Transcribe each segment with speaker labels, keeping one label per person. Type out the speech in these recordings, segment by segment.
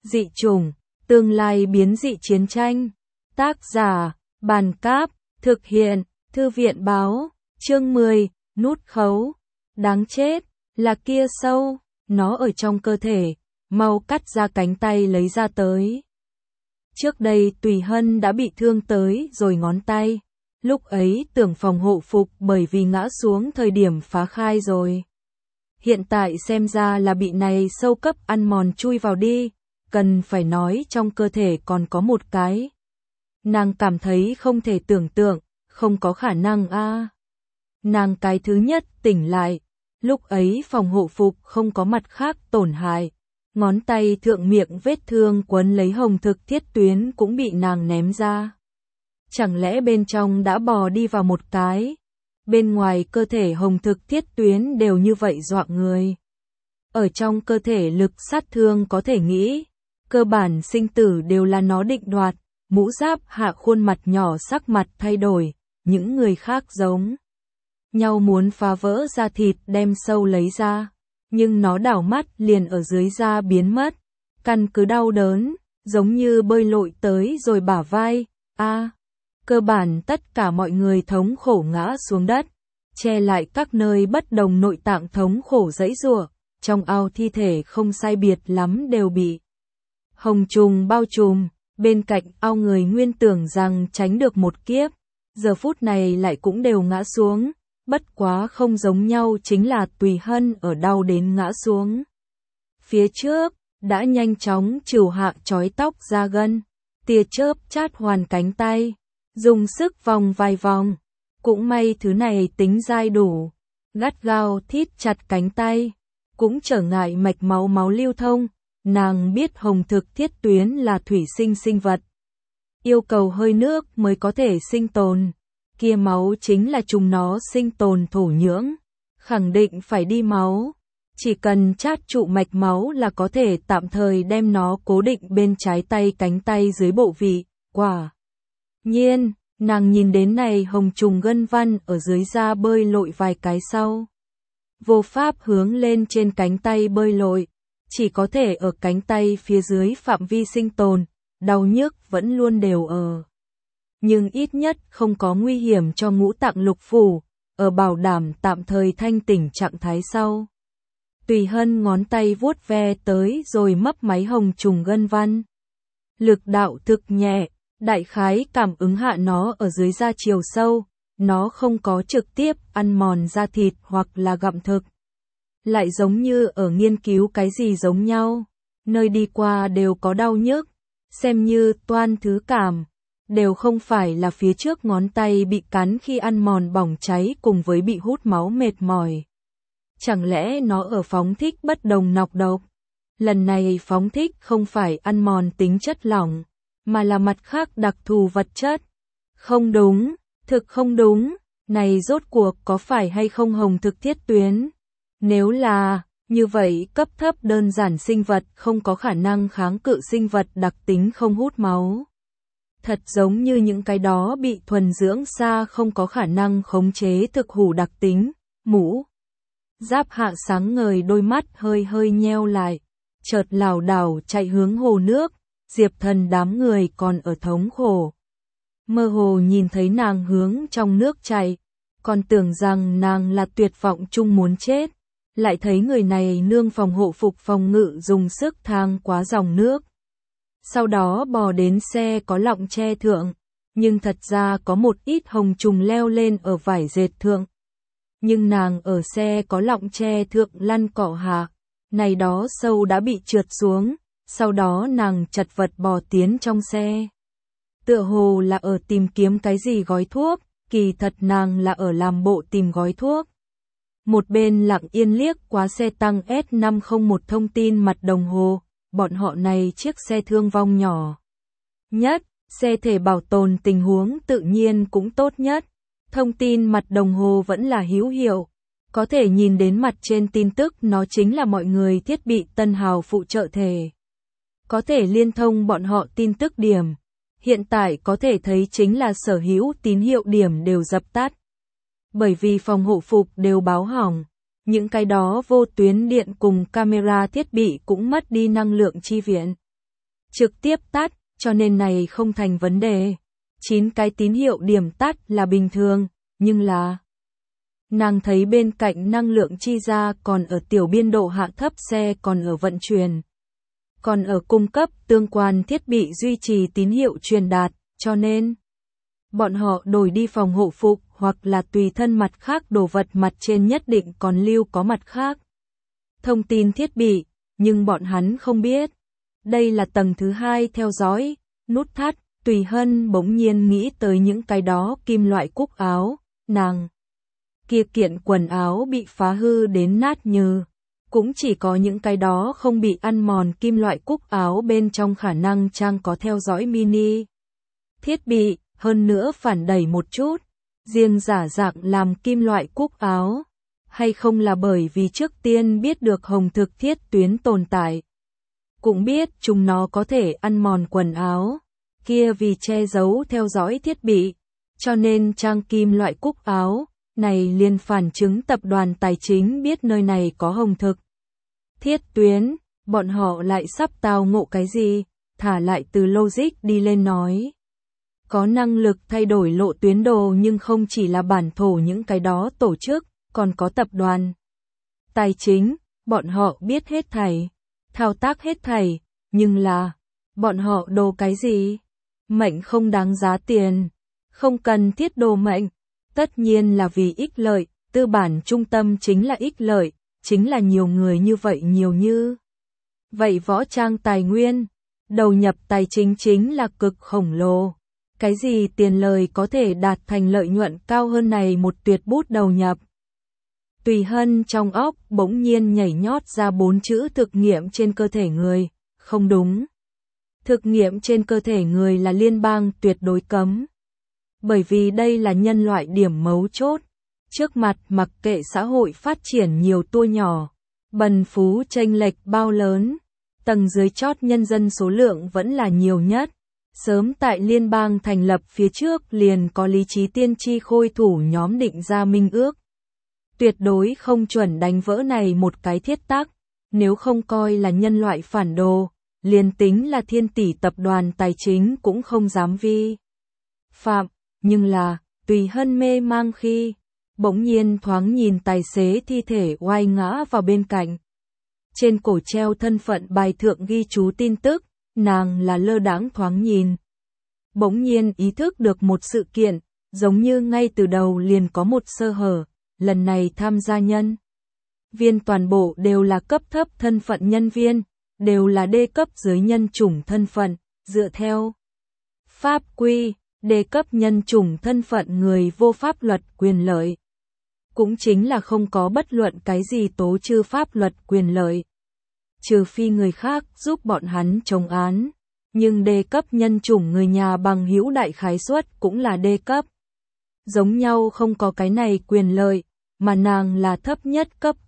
Speaker 1: Dị chủng, tương lai biến dị chiến tranh. Tác giả, Bàn Cáp, thực hiện, Thư viện báo, chương 10, nút khấu. Đáng chết, là kia sâu, nó ở trong cơ thể, mau cắt ra cánh tay lấy ra tới. Trước đây Tùy Hân đã bị thương tới rồi ngón tay, lúc ấy tưởng phòng hộ phục bởi vì ngã xuống thời điểm phá khai rồi. Hiện tại xem ra là bị này sâu cấp ăn mòn chui vào đi, cần phải nói trong cơ thể còn có một cái. Nàng cảm thấy không thể tưởng tượng, không có khả năng a. Nàng cái thứ nhất tỉnh lại, lúc ấy phòng hộ phục không có mặt khác tổn hại, ngón tay thượng miệng vết thương quấn lấy hồng thực thiết tuyến cũng bị nàng ném ra. Chẳng lẽ bên trong đã bò đi vào một cái? Bên ngoài cơ thể hồng thực thiết tuyến đều như vậy dọa người. Ở trong cơ thể lực sát thương có thể nghĩ, cơ bản sinh tử đều là nó định đoạt, mũ giáp hạ khuôn mặt nhỏ sắc mặt thay đổi, những người khác giống nhau muốn phá vỡ da thịt đem sâu lấy ra, nhưng nó đảo mắt liền ở dưới da biến mất, căn cứ đau đớn, giống như bơi lội tới rồi bả vai, cơ bản tất cả mọi người thống khổ ngã xuống đất, che lại các nơi bất đồng nội tạng thống khổ giãy giụa, trong ao thi thể không sai biệt lắm đều bị hồng trùng bao trùm, bên cạnh ao người nguyên tưởng rằng tránh được một kiếp, giờ phút này lại cũng đều ngã xuống, bất quá không giống nhau chính là Tùy Hân ở đau đến ngã xuống. Phía trước, đã nhanh chóng trừ hạ trói tóc ra gân, tia chớp chát hoàn cánh tay, dùng sức vòng vài vòng, cũng may thứ này tính dai đủ, gắt gao thít chặt cánh tay, cũng trở ngại mạch máu lưu thông, nàng biết hồng thực thiết tuyến là thủy sinh sinh vật, yêu cầu hơi nước mới có thể sinh tồn, kia máu chính là chúng nó sinh tồn thổ nhưỡng, khẳng định phải đi máu, chỉ cần chát trụ mạch máu là có thể tạm thời đem nó cố định bên trái tay cánh tay dưới bộ vị, quả nhiên, nàng nhìn đến này hồng trùng gân văn ở dưới da bơi lội vài cái sau. Vô pháp hướng lên trên cánh tay bơi lội, chỉ có thể ở cánh tay phía dưới phạm vi sinh tồn, đau nhức vẫn luôn đều ở. Nhưng ít nhất không có nguy hiểm cho ngũ tạng lục phủ, ở bảo đảm tạm thời thanh tỉnh trạng thái sau. Tùy Hân ngón tay vuốt ve tới rồi mấp máy hồng trùng gân văn. Lực đạo thực nhẹ, đại khái cảm ứng hạ nó ở dưới da chiều sâu, nó không có trực tiếp ăn mòn da thịt hoặc là gặm thực. Lại giống như ở nghiên cứu cái gì giống nhau, nơi đi qua đều có đau nhức, xem như toan thứ cảm, đều không phải là phía trước ngón tay bị cắn khi ăn mòn bỏng cháy cùng với bị hút máu mệt mỏi. Chẳng lẽ nó ở phóng thích bất đồng nọc độc? Lần này phóng thích không phải ăn mòn tính chất lỏng, mà là mặt khác đặc thù vật chất. Không đúng, thực không đúng, này rốt cuộc có phải hay không hồng thực thiết tuyến? Nếu là, như vậy cấp thấp đơn giản sinh vật không có khả năng kháng cự sinh vật đặc tính không hút máu. Thật giống như những cái đó bị thuần dưỡng xa không có khả năng khống chế thực hủ đặc tính, mũ. Giáp hạ sáng ngời đôi mắt hơi hơi nheo lại, chợt lảo đảo chạy hướng hồ nước, Diệp Thần đám người còn ở thống khổ. Mơ hồ nhìn thấy nàng hướng trong nước chạy, còn tưởng rằng nàng là tuyệt vọng chung muốn chết, lại thấy người này nương phòng hộ phục phòng ngự dùng sức thang quá dòng nước. Sau đó bò đến xe có lọng che thượng, nhưng thật ra có một ít hồng trùng leo lên ở vải dệt thượng. Nhưng nàng ở xe có lọng che thượng lăn cọ hạ, này đó sâu đã bị trượt xuống, sau đó nàng chật vật bò tiến trong xe. Tựa hồ là ở tìm kiếm cái gì gói thuốc, kỳ thật nàng là ở làm bộ tìm gói thuốc. Một bên lặng yên liếc qua xe tăng S501 thông tin mặt đồng hồ, bọn họ này chiếc xe thương vong nhỏ nhất, xe thể bảo tồn tình huống tự nhiên cũng tốt nhất. Thông tin mặt đồng hồ vẫn là hữu hiệu, có thể nhìn đến mặt trên tin tức nó chính là mọi người thiết bị tân hào phụ trợ thể. Có thể liên thông bọn họ tin tức điểm, hiện tại có thể thấy chính là sở hữu tín hiệu điểm đều dập tắt. Bởi vì phòng hộ phục đều báo hỏng, những cái đó vô tuyến điện cùng camera thiết bị cũng mất đi năng lượng chi viện. trực tiếp tắt, cho nên này không thành vấn đề. 9 cái tín hiệu điểm tắt là bình thường, nhưng là nàng thấy bên cạnh năng lượng chi ra còn ở tiểu biên độ hạ thấp, xe còn ở vận chuyển, còn ở cung cấp tương quan thiết bị duy trì tín hiệu truyền đạt, cho nên bọn họ đổi đi phòng hộ phục hoặc là tùy thân mặt khác đồ vật, mặt trên nhất định còn lưu có mặt khác thông tin thiết bị, nhưng bọn hắn không biết. Đây là tầng thứ 2 theo dõi, nút thắt. Tùy Hân bỗng nhiên nghĩ tới những cái đó kim loại cúc áo, nàng kia kiện quần áo bị phá hư đến nát nhừ. Cũng chỉ có những cái đó không bị ăn mòn kim loại cúc áo bên trong khả năng trang có theo dõi mini thiết bị, hơn nữa phản đẩy một chút, riêng giả dạng làm kim loại cúc áo, hay không là bởi vì trước tiên biết được hồng thực thiết tuyến tồn tại, cũng biết chúng nó có thể ăn mòn quần áo, kia vì che giấu theo dõi thiết bị, cho nên trang kim loại cúc áo này liền phản chứng tập đoàn tài chính biết nơi này có hồng thực thiết tuyến, bọn họ lại sắp tao ngộ cái gì, thả lại từ logic đi lên nói. Có năng lực thay đổi lộ tuyến đồ, nhưng không chỉ là bản thổ những cái đó tổ chức, còn có tập đoàn tài chính, bọn họ biết hết thảy, thao tác hết thảy, nhưng là bọn họ đồ cái gì? Mệnh không đáng giá tiền, không cần thiết đồ mệnh, tất nhiên là vì ích lợi, tư bản trung tâm chính là ích lợi, chính là nhiều người như vậy, nhiều như vậy võ trang tài nguyên, đầu nhập tài chính chính là cực khổng lồ. Cái gì tiền lời có thể đạt thành lợi nhuận cao hơn này một tuyệt bút đầu nhập? Tùy Hân trong óc bỗng nhiên nhảy nhót ra 4 chữ thực nghiệm trên cơ thể người, không đúng. Thực nghiệm trên cơ thể người là liên bang tuyệt đối cấm. Bởi vì đây là nhân loại điểm mấu chốt. Trước mặt mặc kệ xã hội phát triển nhiều tua nhỏ, bần phú chênh lệch bao lớn, tầng dưới chót nhân dân số lượng vẫn là nhiều nhất. Sớm tại liên bang thành lập phía trước liền có lý trí tiên tri khôi thủ nhóm định ra minh ước. Tuyệt đối không chuẩn đánh vỡ này một cái thiết tắc, nếu không coi là nhân loại phản đồ, liền tính là thiên tỷ tập đoàn tài chính cũng không dám vi phạm, nhưng là, Tùy Hân mê mang khi, bỗng nhiên thoáng nhìn tài xế thi thể oai ngã vào bên cạnh. Trên cổ treo thân phận bài thượng ghi chú tin tức, nàng là lơ đãng thoáng nhìn. Bỗng nhiên ý thức được một sự kiện, giống như ngay từ đầu liền có một sơ hở, lần này tham gia nhân viên toàn bộ đều là cấp thấp thân phận nhân viên, đều là D cấp dưới nhân chủng thân phận, dựa theo pháp quy, D cấp nhân chủng thân phận người vô pháp luật quyền lợi. Cũng chính là không có bất luận cái gì tố trừ pháp luật quyền lợi. Trừ phi người khác giúp bọn hắn chống án, nhưng D cấp nhân chủng người nhà bằng hữu đại khái suất cũng là D cấp. Giống nhau không có cái này quyền lợi, mà nàng là thấp nhất cấp,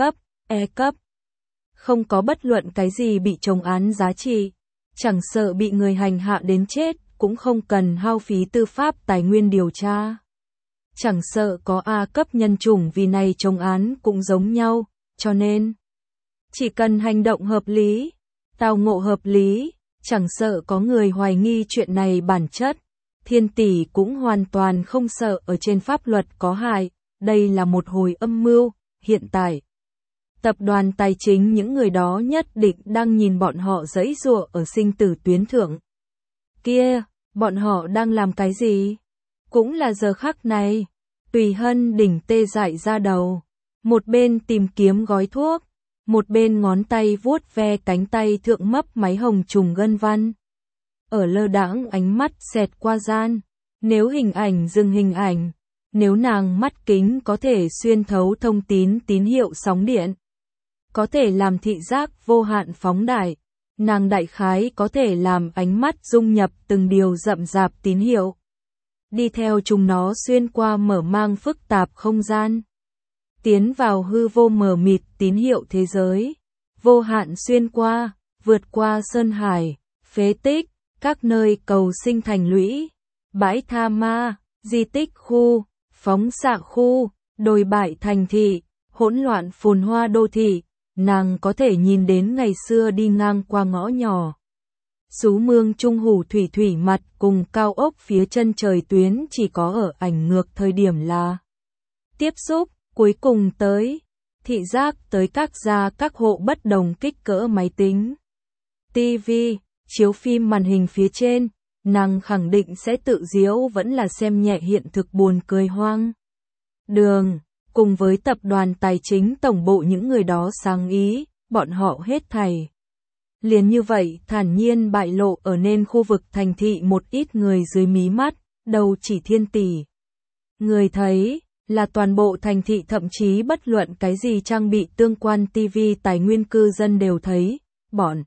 Speaker 1: E cấp. Không có bất luận cái gì bị chống án giá trị, chẳng sợ bị người hành hạ đến chết, cũng không cần hao phí tư pháp tài nguyên điều tra. Chẳng sợ có A cấp nhân chủng vì này chống án cũng giống nhau, cho nên chỉ cần hành động hợp lý, tao ngộ hợp lý, chẳng sợ có người hoài nghi chuyện này bản chất, thiên tỷ cũng hoàn toàn không sợ ở trên pháp luật có hại, đây là một hồi âm mưu, hiện tại. Tập đoàn tài chính những người đó nhất định đang nhìn bọn họ giãy giụa ở sinh tử tuyến thượng. Kia, bọn họ đang làm cái gì? Cũng là giờ khắc này, Tùy Hân đỉnh tê dại ra đầu, một bên tìm kiếm gói thuốc, một bên ngón tay vuốt ve cánh tay thượng mấp máy hồng trùng gân văn. Ở lơ đãng ánh mắt xẹt qua gian, nếu hình ảnh dừng hình ảnh, nếu nàng mắt kính có thể xuyên thấu thông tín hiệu sóng điện, có thể làm thị giác vô hạn phóng đại, nàng đại khái có thể làm ánh mắt dung nhập từng điều rậm rạp tín hiệu, đi theo chúng nó xuyên qua mở mang phức tạp không gian, tiến vào hư vô mờ mịt tín hiệu thế giới, vô hạn xuyên qua, vượt qua sơn hải, phế tích, các nơi cầu sinh thành lũy, bãi tha ma, di tích khu, phóng xạ khu, đồi bại thành thị, hỗn loạn phồn hoa đô thị, nàng có thể nhìn đến ngày xưa đi ngang qua ngõ nhỏ. Sú mương trung hủ thủy thủy mặt cùng cao ốc phía chân trời tuyến chỉ có ở ảnh ngược thời điểm là tiếp xúc, cuối cùng tới thị giác tới các gia các hộ bất đồng kích cỡ máy tính, TV, chiếu phim màn hình phía trên, nàng khẳng định sẽ tự giễu vẫn là xem nhẹ hiện thực buồn cười hoang đường, cùng với tập đoàn tài chính tổng bộ những người đó sáng ý, bọn họ hết thảy. Liền như vậy thản nhiên bại lộ ở nên khu vực thành thị một ít người dưới mí mắt, đầu chỉ thiên tỷ. Người thấy là toàn bộ thành thị thậm chí bất luận cái gì trang bị tương quan TV tài nguyên cư dân đều thấy, bọn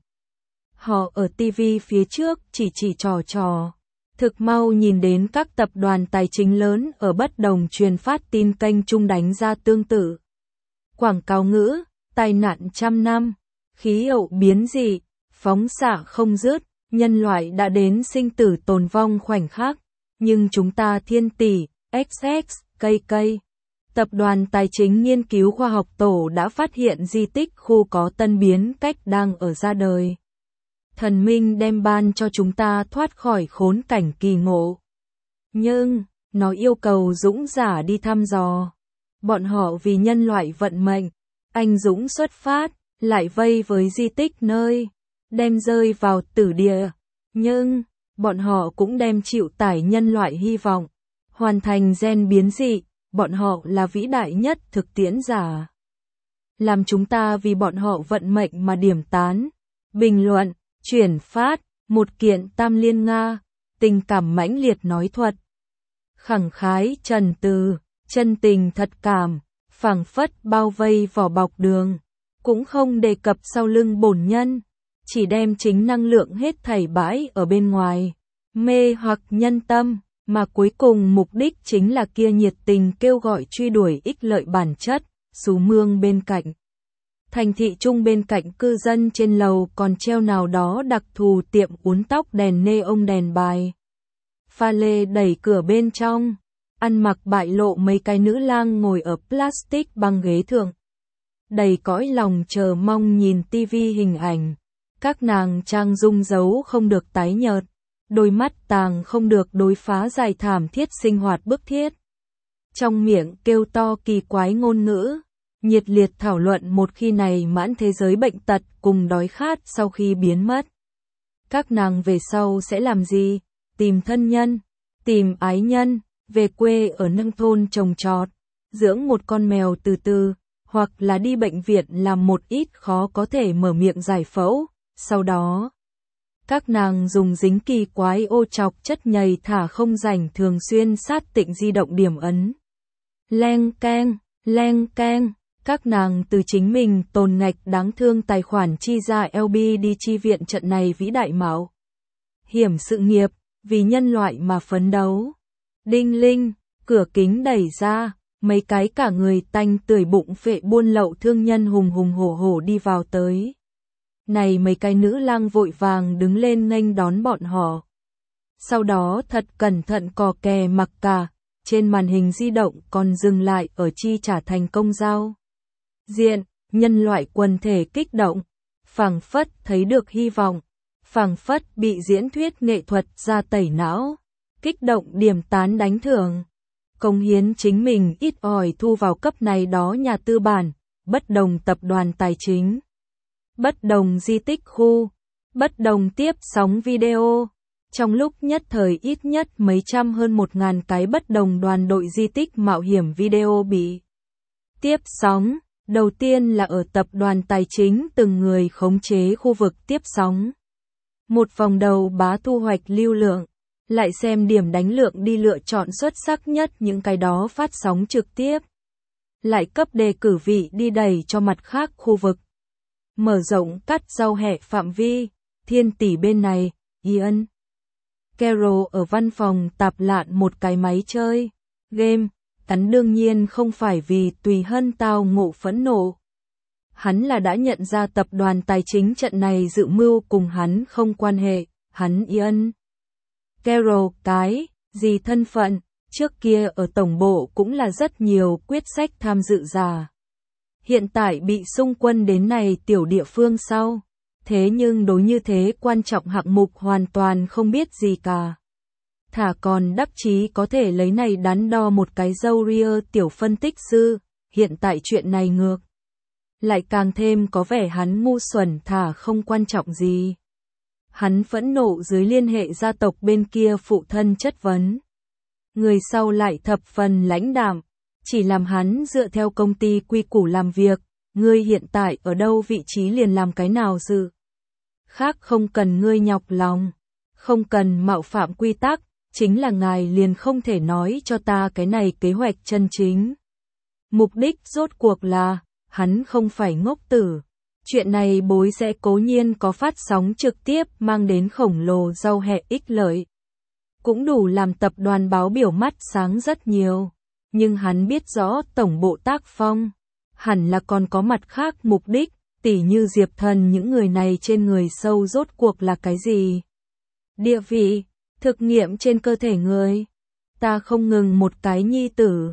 Speaker 1: họ ở TV phía trước chỉ trò. Thực mau nhìn đến các tập đoàn tài chính lớn ở bất đồng truyền phát tin kênh chung đánh ra tương tự. Quảng cáo ngữ, tai nạn trăm năm, khí hậu biến dị, phóng xạ không dứt, nhân loại đã đến sinh tử tồn vong khoảnh khắc, nhưng chúng ta thiên tỷ, XX, KK. Tập đoàn Tài chính Nghiên cứu Khoa học Tổ đã phát hiện di tích khu có tân biến cách đang ở ra đời. Thần minh đem ban cho chúng ta thoát khỏi khốn cảnh kỳ ngộ. Nhưng, nó yêu cầu dũng giả đi thăm dò. Bọn họ vì nhân loại vận mệnh, anh dũng xuất phát, lại vây với di tích nơi, đem rơi vào tử địa. Nhưng, bọn họ cũng đem chịu tải nhân loại hy vọng, hoàn thành gen biến dị, bọn họ là vĩ đại nhất thực tiễn giả. Làm chúng ta vì bọn họ vận mệnh mà điểm tán, bình luận, chuyển phát, một kiện tam liên Nga, tình cảm mãnh liệt nói thuật. Khẳng khái trần từ, chân tình thật cảm, phảng phất bao vây vỏ bọc đường, cũng không đề cập sau lưng bổn nhân, chỉ đem chính năng lượng hết thảy bãi ở bên ngoài, mê hoặc nhân tâm, mà cuối cùng mục đích chính là kia nhiệt tình kêu gọi truy đuổi ích lợi bản chất, sú mương bên cạnh. Thành thị trung bên cạnh cư dân trên lầu còn treo nào đó đặc thù tiệm uốn tóc đèn neon đèn bài. Pha lê đẩy cửa bên trong, ăn mặc bại lộ mấy cái nữ lang ngồi ở plastic băng ghế thượng. Đầy cõi lòng chờ mong nhìn tivi hình ảnh, các nàng trang dung giấu không được tái nhợt, đôi mắt tàng không được đối phá dài thảm thiết sinh hoạt bức thiết. Trong miệng kêu to kỳ quái ngôn ngữ, nhiệt liệt thảo luận một khi này mãn thế giới bệnh tật cùng đói khát sau khi biến mất. Các nàng về sau sẽ làm gì? Tìm thân nhân, tìm ái nhân, về quê ở nông thôn trồng trọt, dưỡng một con mèo từ từ, hoặc là đi bệnh viện làm một ít khó có thể mở miệng giải phẫu, sau đó các nàng dùng dính kỳ quái ô chọc chất nhầy thả không rảnh thường xuyên sát tịnh di động điểm ấn. Leng keng, các nàng từ chính mình tồn ngạch đáng thương tài khoản chi ra LB đi chi viện trận này vĩ đại mạo hiểm sự nghiệp, vì nhân loại mà phấn đấu. Đinh linh, cửa kính đẩy ra, mấy cái cả người tanh tưởi bụng phệ buôn lậu thương nhân hùng hùng hổ hổ đi vào tới. Này mấy cái nữ lang vội vàng đứng lên nghênh đón bọn họ. Sau đó thật cẩn thận cò kè mặc cả, trên màn hình di động còn dừng lại ở chi trả thành công giao diện, nhân loại quần thể kích động, phảng phất thấy được hy vọng, phảng phất bị diễn thuyết nghệ thuật ra tẩy não, kích động điểm tán đánh thưởng, cống hiến chính mình ít ỏi thu vào cấp này đó nhà tư bản, bất đồng tập đoàn tài chính, bất đồng di tích khu, bất đồng tiếp sóng video. Trong lúc nhất thời ít nhất mấy trăm hơn 1.000 cái bất đồng đoàn đội di tích mạo hiểm video bị tiếp sóng. Đầu tiên là ở tập đoàn tài chính từng người khống chế khu vực tiếp sóng. Một vòng đầu bá thu hoạch lưu lượng, lại xem điểm đánh lượng đi lựa chọn xuất sắc nhất những cái đó phát sóng trực tiếp. Lại cấp đề cử vị đi đẩy cho mặt khác khu vực. Mở rộng cắt rau hẹ phạm vi, thiên tỷ bên này, Ian Carroll ở văn phòng tạp lạn một cái máy chơi, game. Hắn đương nhiên không phải vì tùy hân tao ngộ phẫn nộ. Hắn là đã nhận ra tập đoàn tài chính trận này dự mưu cùng hắn không quan hệ, hắn Ian Carroll cái, gì thân phận, trước kia ở tổng bộ cũng là rất nhiều quyết sách tham dự giả. Hiện tại bị xung quân đến này tiểu địa phương sau, thế nhưng đối như thế quan trọng hạng mục hoàn toàn không biết gì cả. Thả còn đắc chí có thể lấy này đắn đo một cái dâu ria tiểu phân tích sư, hiện tại chuyện này ngược. Lại càng thêm có vẻ hắn ngu xuẩn thả không quan trọng gì. Hắn phẫn nộ dưới liên hệ gia tộc bên kia phụ thân chất vấn. Người sau lại thập phần lãnh đạm, chỉ làm hắn dựa theo công ty quy củ làm việc, ngươi hiện tại ở đâu vị trí liền làm cái nào dự. Khác không cần ngươi nhọc lòng, không cần mạo phạm quy tắc, chính là ngài liền không thể nói cho ta cái này kế hoạch chân chính. Mục đích rốt cuộc là, hắn không phải ngốc tử. Chuyện này bối sẽ cố nhiên có phát sóng trực tiếp mang đến khổng lồ giàu hẹ ích lợi. Cũng đủ làm tập đoàn báo biểu mắt sáng rất nhiều. Nhưng hắn biết rõ tổng bộ tác phong. Hẳn là còn có mặt khác mục đích, tỉ như Diệp Thần những người này trên người sâu rốt cuộc là cái gì. Địa vị, thực nghiệm trên cơ thể người. Ta không ngừng một cái nhi tử.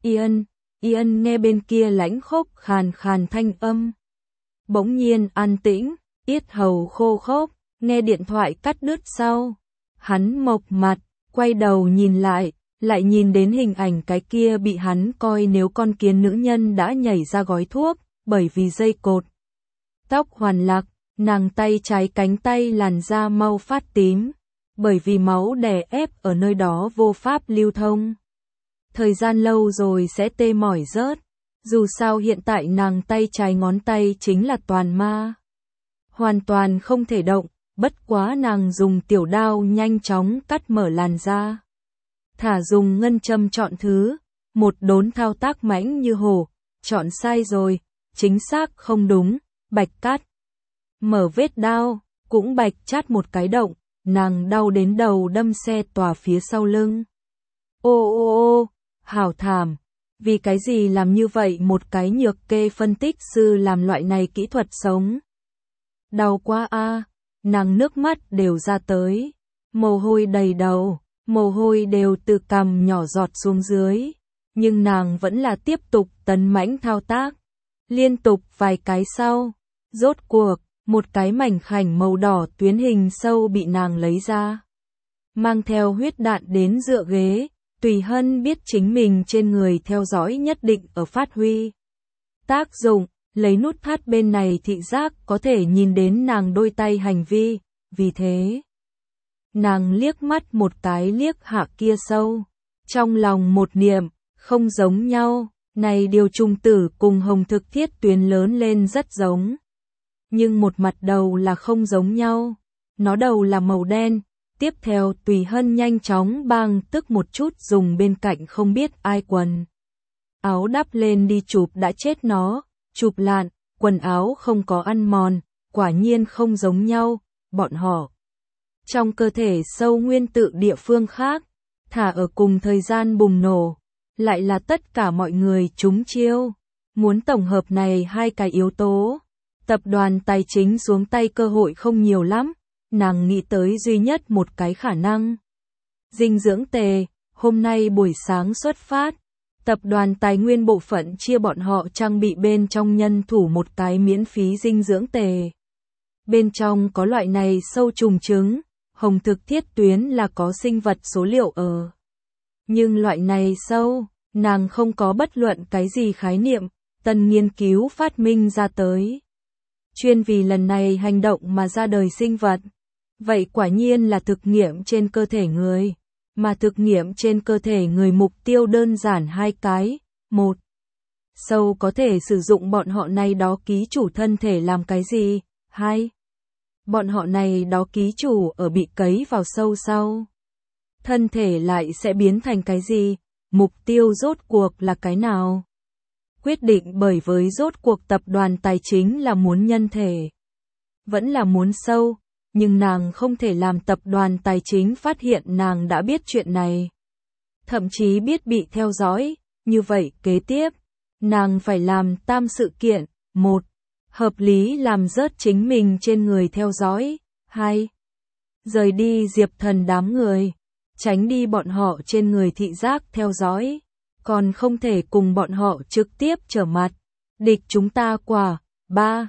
Speaker 1: Ian nghe bên kia lãnh khốc khàn khàn thanh âm. Bỗng nhiên an tĩnh, yết hầu khô khốc, nghe điện thoại cắt đứt sau. Hắn mộc mặt, quay đầu nhìn lại nhìn đến hình ảnh cái kia bị hắn coi nếu con kiến nữ nhân đã nhảy ra gói thuốc, bởi vì dây cột. Tóc hoàn lạc, nàng tay trái cánh tay làn da mau phát tím, bởi vì máu đè ép ở nơi đó vô pháp lưu thông. Thời gian lâu rồi sẽ tê mỏi rớt. Dù sao hiện tại nàng tay trái ngón tay chính là toàn ma. Hoàn toàn không thể động, bất quá nàng dùng tiểu đao nhanh chóng cắt mở làn da. Thả dùng ngân châm chọn thứ, một đốn thao tác mãnh như hổ, chọn sai rồi, chính xác không đúng, bạch cắt. Mở vết đao, cũng bạch chát một cái động, nàng đau đến đầu đâm xe tòa phía sau lưng. Ô, hảo thảm. Vì cái gì làm như vậy một cái nhược kê phân tích sư làm loại này kỹ thuật sống. Đau quá a, nàng nước mắt đều ra tới, mồ hôi đầy đầu, mồ hôi đều từ cằm nhỏ giọt xuống dưới, nhưng nàng vẫn là tiếp tục tấn mãnh thao tác, liên tục vài cái sau, rốt cuộc, một cái mảnh khảnh màu đỏ tuyến hình sâu bị nàng lấy ra, mang theo huyết đạn đến dựa ghế. Tùy Hân biết chính mình trên người theo dõi nhất định ở phát huy tác dụng, lấy nút thắt bên này thị giác có thể nhìn đến nàng đôi tay hành vi, vì thế nàng liếc mắt một cái liếc hạ kia sâu, trong lòng một niệm, không giống nhau, này điều trùng tử cùng hồng thực thiết tuyến lớn lên rất giống, nhưng một mặt đầu là không giống nhau, nó đầu là màu đen. Tiếp theo Tùy Hân nhanh chóng bang tức một chút dùng bên cạnh không biết ai quần áo đắp lên đi chụp đã chết nó, chụp lạn, quần áo không có ăn mòn, quả nhiên không giống nhau, bọn họ. Trong cơ thể sâu nguyên tử địa phương khác, thả ở cùng thời gian bùng nổ, lại là tất cả mọi người trúng chiêu. Muốn tổng hợp này hai cái yếu tố, tập đoàn tài chính xuống tay cơ hội không nhiều lắm. Nàng nghĩ tới duy nhất một cái khả năng. Dinh dưỡng tề, hôm nay buổi sáng xuất phát, tập đoàn tài nguyên bộ phận chia bọn họ trang bị bên trong nhân thủ một cái miễn phí dinh dưỡng tề. Bên trong có loại này sâu trùng trứng, hồng thực thiết tuyến là có sinh vật số liệu ở. Nhưng loại này sâu, nàng không có bất luận cái gì khái niệm, tân nghiên cứu phát minh ra tới. Chuyên vì lần này hành động mà ra đời sinh vật. Vậy quả nhiên là thực nghiệm trên cơ thể người, mà thực nghiệm trên cơ thể người mục tiêu đơn giản hai cái, một, sâu có thể sử dụng bọn họ này đó ký chủ thân thể làm cái gì, hai, bọn họ này đó ký chủ ở bị cấy vào sâu sau. Thân thể lại sẽ biến thành cái gì, mục tiêu rốt cuộc là cái nào? Quyết định bởi với rốt cuộc tập đoàn tài chính là muốn nhân thể, vẫn là muốn sâu. Nhưng nàng không thể làm tập đoàn tài chính phát hiện nàng đã biết chuyện này. Thậm chí biết bị theo dõi, như vậy kế tiếp, nàng phải làm tam sự kiện, một, hợp lý làm rớt chính mình trên người theo dõi, hai, rời đi Diệp Thần đám người, tránh đi bọn họ trên người thị giác theo dõi, còn không thể cùng bọn họ trực tiếp trở mặt, địch chúng ta quả, ba,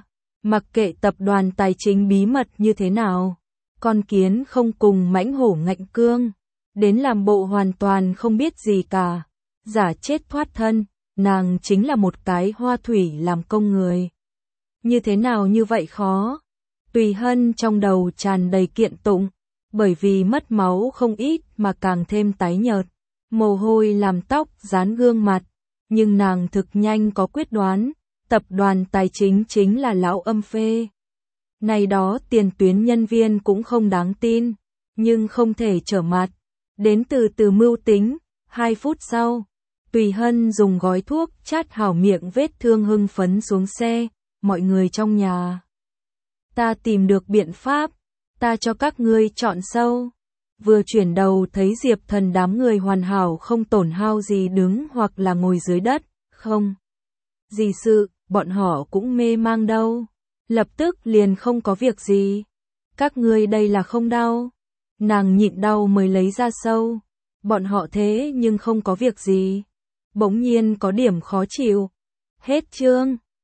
Speaker 1: Mặc kệ tập đoàn tài chính bí mật như thế nào, con kiến không cùng mãnh hổ ngạnh cương, đến làm bộ hoàn toàn không biết gì cả, giả chết thoát thân, nàng chính là một cái hoa thủy làm công người. Như thế nào như vậy khó? Tùy Hân trong đầu tràn đầy kiện tụng, bởi vì mất máu không ít mà càng thêm tái nhợt, mồ hôi làm tóc dán gương mặt, nhưng nàng thực nhanh có quyết đoán, tập đoàn tài chính chính là lão âm phê. Này đó tiền tuyến nhân viên cũng không đáng tin, nhưng không thể trở mặt, đến từ mưu tính. 2 phút sau, Tùy Hân dùng gói thuốc chát hảo miệng vết thương hưng phấn xuống xe, mọi người trong nhà. Ta tìm được biện pháp, ta cho các ngươi chọn sâu. Vừa chuyển đầu thấy Diệp Thần đám người hoàn hảo không tổn hao gì đứng hoặc là ngồi dưới đất, không gì sự, bọn họ cũng mê mang đâu. Lập tức liền không có việc gì. Các ngươi đây là không đau. Nàng nhịn đau mới lấy ra sâu. Bọn họ thế nhưng không có việc gì. Bỗng nhiên có điểm khó chịu. Hết chương.